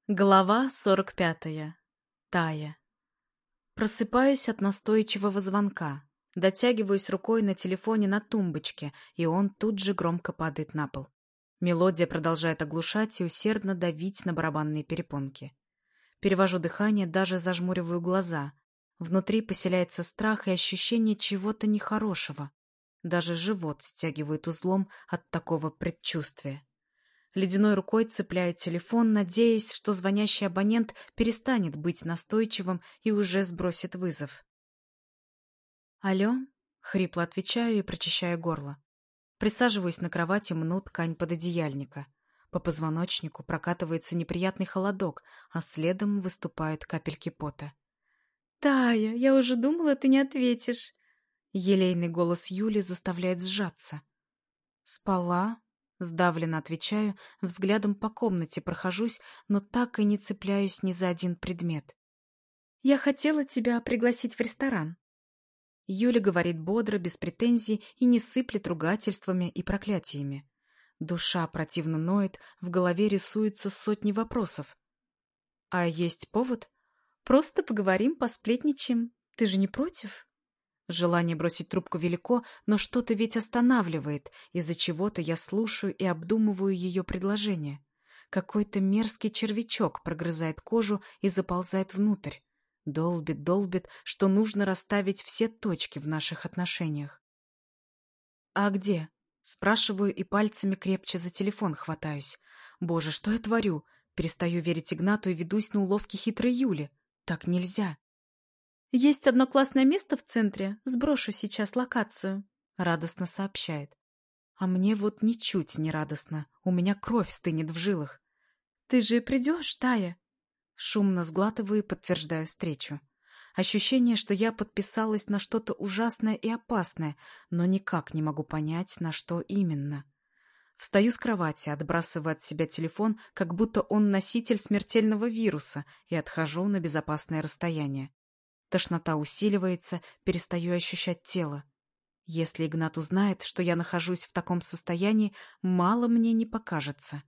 Глава 45. Тая. Просыпаюсь от настойчивого звонка. Дотягиваюсь рукой на телефоне на тумбочке, и он тут же громко падает на пол. Мелодия продолжает оглушать и усердно давить на барабанные перепонки. Перевожу дыхание, даже зажмуриваю глаза. Внутри поселяется страх и ощущение чего-то нехорошего. Даже живот стягивает узлом от такого предчувствия. Ледяной рукой цепляю телефон, надеясь, что звонящий абонент перестанет быть настойчивым и уже сбросит вызов. «Алло?» — хрипло отвечаю и прочищаю горло. Присаживаюсь на кровати, мну ткань пододеяльника. По позвоночнику прокатывается неприятный холодок, а следом выступают капельки пота. «Тая, я уже думала, ты не ответишь!» Елейный голос Юли заставляет сжаться. «Спала?» — сдавленно отвечаю, взглядом по комнате прохожусь, но так и не цепляюсь ни за один предмет. «Я хотела тебя пригласить в ресторан». Юля говорит бодро, без претензий и не сыплет ругательствами и проклятиями. Душа противно ноет, в голове рисуются сотни вопросов. «А есть повод? Просто поговорим, посплетничаем. Ты же не против?» Желание бросить трубку велико, но что-то ведь останавливает, из-за чего-то я слушаю и обдумываю ее предложение. Какой-то мерзкий червячок прогрызает кожу и заползает внутрь. Долбит, долбит, что нужно расставить все точки в наших отношениях. «А где?» — спрашиваю и пальцами крепче за телефон хватаюсь. «Боже, что я творю?» Перестаю верить Игнату и ведусь на уловки хитрой Юли. Так нельзя. «Есть одно классное место в центре. Сброшу сейчас локацию», — радостно сообщает. А мне вот ничуть не радостно. У меня кровь стынет в жилах. «Ты же придешь, Тая?» Шумно сглатываю и подтверждаю встречу. Ощущение, что я подписалась на что-то ужасное и опасное, но никак не могу понять, на что именно. Встаю с кровати, отбрасываю от себя телефон, как будто он носитель смертельного вируса, и отхожу на безопасное расстояние. Тошнота усиливается, перестаю ощущать тело. Если Игнат узнает, что я нахожусь в таком состоянии, мало мне не покажется.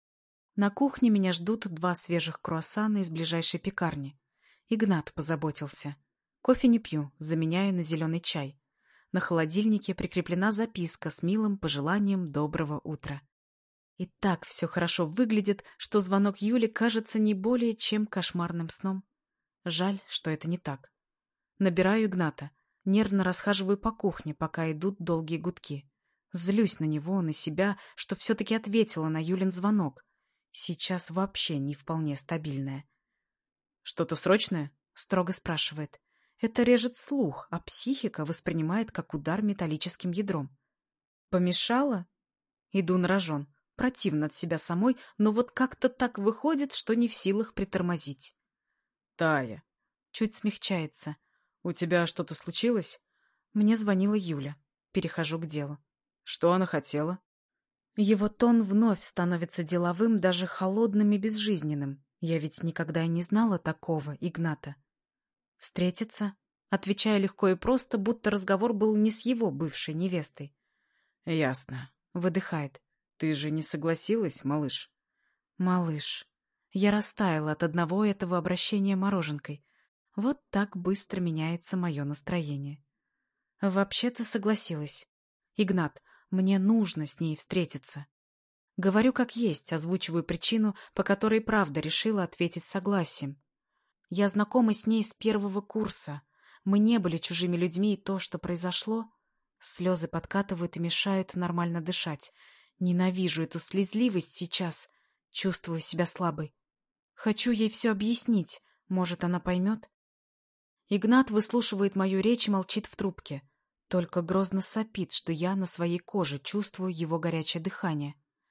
На кухне меня ждут 2 свежих круассана из ближайшей пекарни. Игнат позаботился. Кофе не пью, заменяю на зеленый чай. На холодильнике прикреплена записка с милым пожеланием доброго утра. И так все хорошо выглядит, что звонок Юли кажется не более чем кошмарным сном. Жаль, что это не так. Набираю Игната. Нервно расхаживаю по кухне, пока идут долгие гудки. Злюсь на него, на себя, что все-таки ответила на Юлин звонок. Сейчас вообще не вполне стабильная. «Что-то срочное?» — строго спрашивает. Это режет слух, а психика воспринимает как удар металлическим ядром. «Помешала?» Иду на рожон. Противно от себя самой, но вот как-то так выходит, что не в силах притормозить. «Тая, Чуть смягчается. у тебя что-то случилось?» Мне звонила Юля. Перехожу к делу. Что она хотела? Его тон вновь становится деловым, даже холодным и безжизненным. Я ведь никогда и не знала такого Игната. «Встретиться?» Отвечаю легко и просто, будто разговор был не с его бывшей невестой. «Ясно. Выдыхает. Ты же не согласилась, малыш?» «Малыш». Я растаяла от одного этого обращения мороженкой. Вот так быстро меняется мое настроение. Вообще-то согласилась. «Игнат, мне нужно с ней встретиться». Говорю как есть, озвучиваю причину, по которой правда решила ответить согласием. Я знакома с ней с 1-го курса. Мы не были чужими людьми, и то, что произошло... Слезы подкатывают и мешают нормально дышать. Ненавижу эту слезливость сейчас. Чувствую себя слабой. Хочу ей все объяснить. Может, она поймет? Игнат выслушивает мою речь и молчит в трубке. Только грозно сопит, что я на своей коже чувствую его горячее дыхание.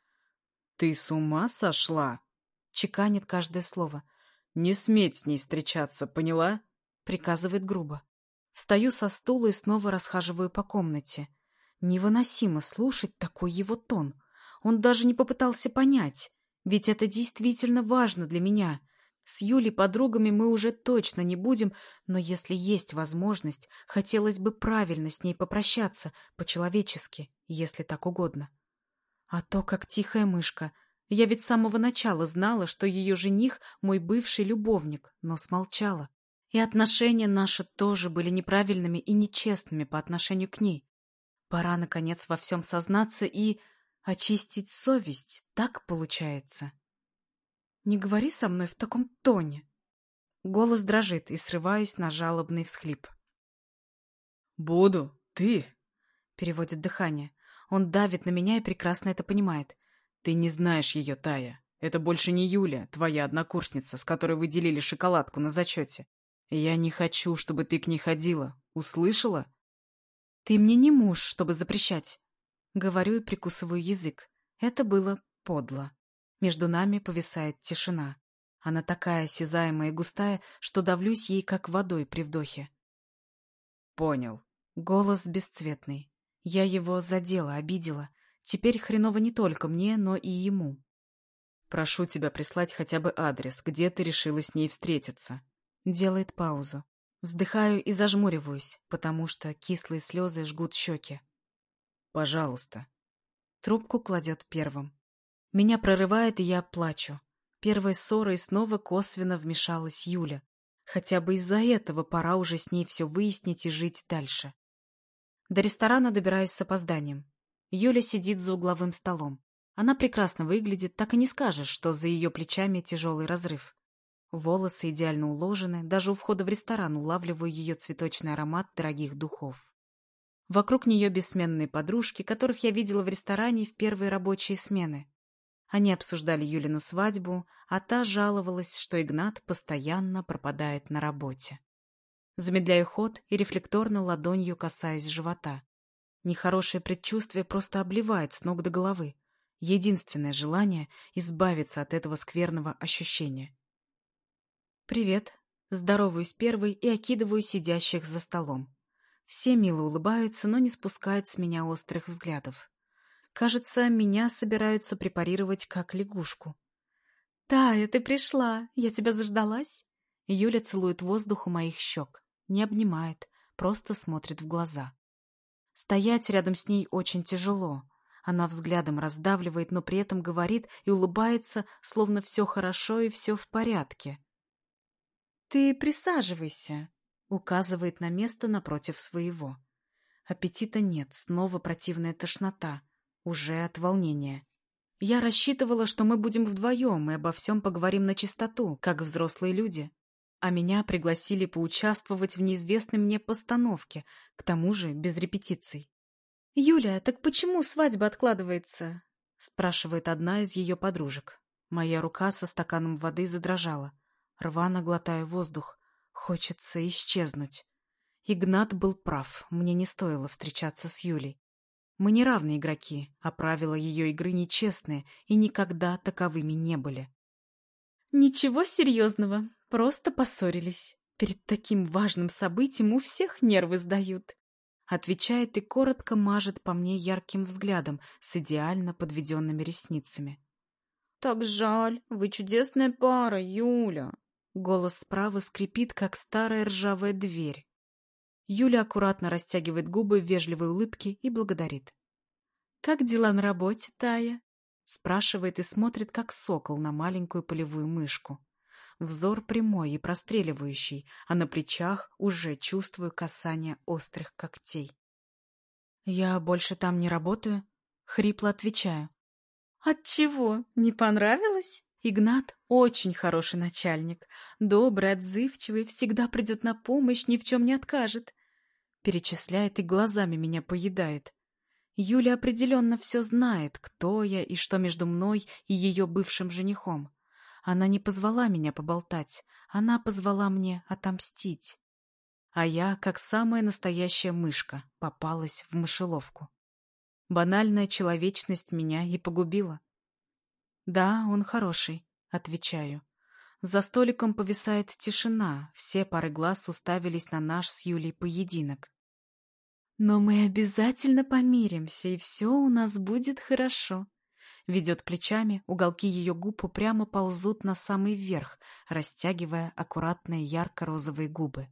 «Ты с ума сошла?» Чеканит каждое слово. «Не сметь с ней встречаться, поняла?» Приказывает грубо. Встаю со стула и снова расхаживаю по комнате. Невыносимо слушать такой его тон. Он даже не попытался понять. Ведь это действительно важно для меня. С Юлей подругами мы уже точно не будем, но если есть возможность, хотелось бы правильно с ней попрощаться, по-человечески, если так угодно. А то, как тихая мышка, Я ведь с самого начала знала, что ее жених — мой бывший любовник, но смолчала. И отношения наши тоже были неправильными и нечестными по отношению к ней. Пора, наконец, во всем сознаться и очистить совесть, так получается. Не говори со мной в таком тоне. Голос дрожит, и срываюсь на жалобный всхлип. «Буду. Ты?» — переводит дыхание. Он давит на меня и прекрасно это понимает. «Ты не знаешь ее, Тая. Это больше не Юля, твоя однокурсница, с которой вы делили шоколадку на зачете. Я не хочу, чтобы ты к ней ходила. Услышала?» Ты мне не муж, чтобы запрещать. Говорю и прикусываю язык. Это было подло. Между нами повисает тишина. Она такая осязаемая и густая, что давлюсь ей, как водой при вдохе. «Понял». Голос бесцветный. Я его задела, обидела. Теперь хреново не только мне, но и ему. «Прошу тебя прислать хотя бы адрес, где ты решила с ней встретиться». Делает паузу. Вздыхаю и зажмуриваюсь, потому что кислые слезы жгут щеки. «Пожалуйста». Трубку кладет первым. Меня прорывает, и я плачу. Первой ссорой снова косвенно вмешалась Юля. Хотя бы из-за этого пора уже с ней все выяснить и жить дальше. До ресторана добираюсь с опозданием. Юля сидит за угловым столом. Она прекрасно выглядит, так и не скажешь, что за ее плечами тяжелый разрыв. Волосы идеально уложены, даже у входа в ресторан улавливаю ее цветочный аромат дорогих духов. Вокруг нее бессменные подружки, которых я видела в ресторане в первые рабочие смены. Они обсуждали Юлину свадьбу, а та жаловалась, что Игнат постоянно пропадает на работе. Замедляю ход и рефлекторно ладонью касаюсь живота. Нехорошее предчувствие просто обливает с ног до головы. Единственное желание — избавиться от этого скверного ощущения. «Привет». Здороваюсь первой и окидываю сидящих за столом. Все мило улыбаются, но не спускают с меня острых взглядов. Кажется, меня собираются препарировать как лягушку. «Тая, ты пришла! Я тебя заждалась!» Юля целует воздух у моих щек. Не обнимает, просто смотрит в глаза. Стоять рядом с ней очень тяжело. Она взглядом раздавливает, но при этом говорит и улыбается, словно все хорошо и все в порядке. «Ты присаживайся», — указывает на место напротив своего. Аппетита нет, снова противная тошнота, уже от волнения. Я рассчитывала, что мы будем вдвоем и обо всем поговорим на чистоту, как взрослые люди. А меня пригласили поучаствовать в неизвестной мне постановке, к тому же без репетиций. «Юля, так почему свадьба откладывается?» — спрашивает одна из ее подружек. Моя рука со стаканом воды задрожала. Рвано глотаю воздух. Хочется исчезнуть. Игнат был прав, мне не стоило встречаться с Юлей. Мы не равные игроки, а правила ее игры нечестные и никогда таковыми не были. «Ничего серьезного, просто поссорились. Перед таким важным событием у всех нервы сдают», — отвечает и коротко мажет по мне ярким взглядом с идеально подведенными ресницами. «Так жаль, вы чудесная пара, Юля». Голос справа скрипит, как старая ржавая дверь. Юля аккуратно растягивает губы в вежливой улыбке и благодарит. «Как дела на работе, Тая?» Спрашивает и смотрит, как сокол на маленькую полевую мышку. Взор прямой и простреливающий, а на плечах уже чувствую касание острых когтей. «Я больше там не работаю?» Хрипло отвечаю. «Отчего? Не понравилось?» Игнат очень хороший начальник, добрый, отзывчивый, всегда придет на помощь, ни в чем не откажет. Перечисляет и глазами меня поедает. Юля определенно все знает, кто я и что между мной и ее бывшим женихом. Она не позвала меня поболтать, она позвала мне отомстить. А я, как самая настоящая мышка, попалась в мышеловку. Банальная человечность меня и погубила. «Да, он хороший», — отвечаю. За столиком повисает тишина, все пары глаз уставились на наш с Юлей поединок. «Но мы обязательно помиримся, и все у нас будет хорошо», — ведет плечами, уголки ее губ упрямо ползут на самый верх, растягивая аккуратные ярко-розовые губы.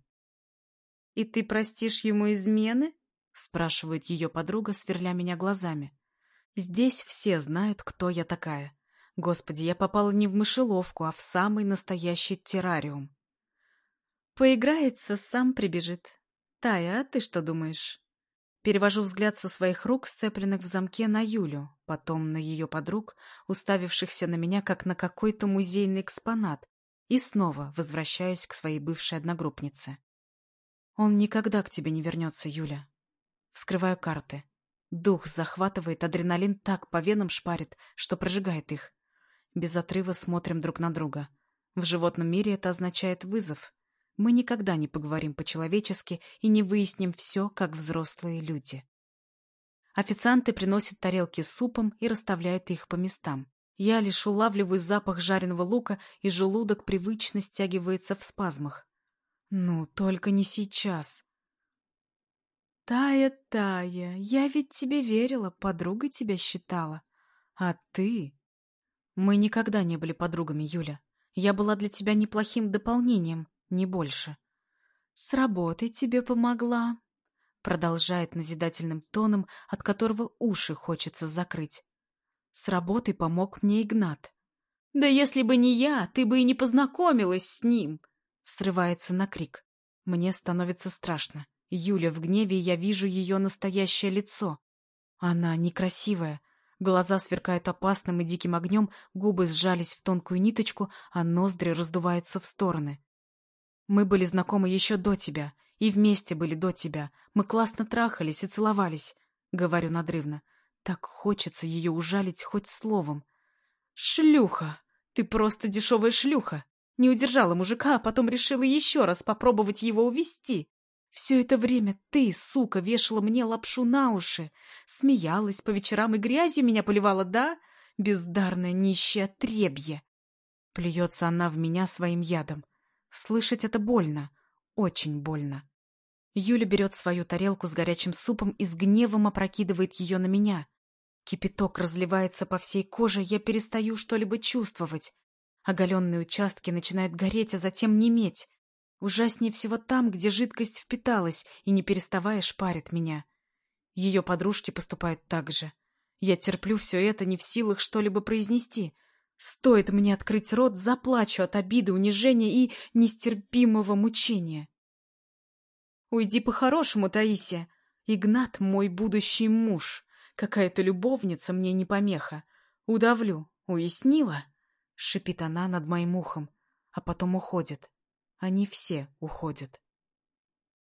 «И ты простишь ему измены?» — спрашивает ее подруга, сверля меня глазами. «Здесь все знают, кто я такая. Господи, я попала не в мышеловку, а в самый настоящий террариум. Поиграется, сам прибежит. Тая, а ты что думаешь? Перевожу взгляд со своих рук, сцепленных в замке, на Юлю, потом на ее подруг, уставившихся на меня, как на какой-то музейный экспонат, и снова возвращаюсь к своей бывшей одногруппнице. Он никогда к тебе не вернется, Юля. Вскрываю карты. Дух захватывает, адреналин так по венам шпарит, что прожигает их. Без отрыва смотрим друг на друга. В животном мире это означает вызов. Мы никогда не поговорим по-человечески и не выясним все, как взрослые люди. Официанты приносят тарелки с супом и расставляют их по местам. Я лишь улавливаю запах жареного лука, и желудок привычно стягивается в спазмах. Ну, только не сейчас. Тая, Тая, я ведь тебе верила, подругой тебя считала. А ты... Мы никогда не были подругами, Юля. Я была для тебя неплохим дополнением, не больше. С работой тебе помогла, продолжает назидательным тоном, от которого уши хочется закрыть. С работой помог мне Игнат. Да если бы не я, ты бы и не познакомилась с ним, срывается на крик. Мне становится страшно. Юля в гневе, и я вижу ее настоящее лицо. Она некрасивая. Глаза сверкают опасным и диким огнем, губы сжались в тонкую ниточку, а ноздри раздуваются в стороны. Мы были знакомы еще до тебя, и вместе были до тебя. Мы классно трахались и целовались, говорю надрывно. Так хочется ее ужалить хоть словом. Шлюха! Ты просто дешевая шлюха! Не удержала мужика, а потом решила еще раз попробовать его увести. Все это время ты, сука, вешала мне лапшу на уши, смеялась по вечерам и грязью меня поливала, да? Бездарное нищее отребье. Плюется она в меня своим ядом. Слышать это больно, очень больно. Юля берет свою тарелку с горячим супом и с гневом опрокидывает ее на меня. Кипяток разливается по всей коже, я перестаю что-либо чувствовать. Оголенные участки начинают гореть, а затем неметь. Ужаснее всего там, где жидкость впиталась и не переставая шпарит меня. Ее подружки поступают так же. Я терплю все это, не в силах что-либо произнести. Стоит мне открыть рот, заплачу от обиды, унижения и нестерпимого мучения. Уйди по-хорошему, Таисия. Игнат — мой будущий муж. Какая-то любовница мне не помеха. Удавлю. Уяснила? Шипит она над моим ухом, а потом уходит. Они все уходят.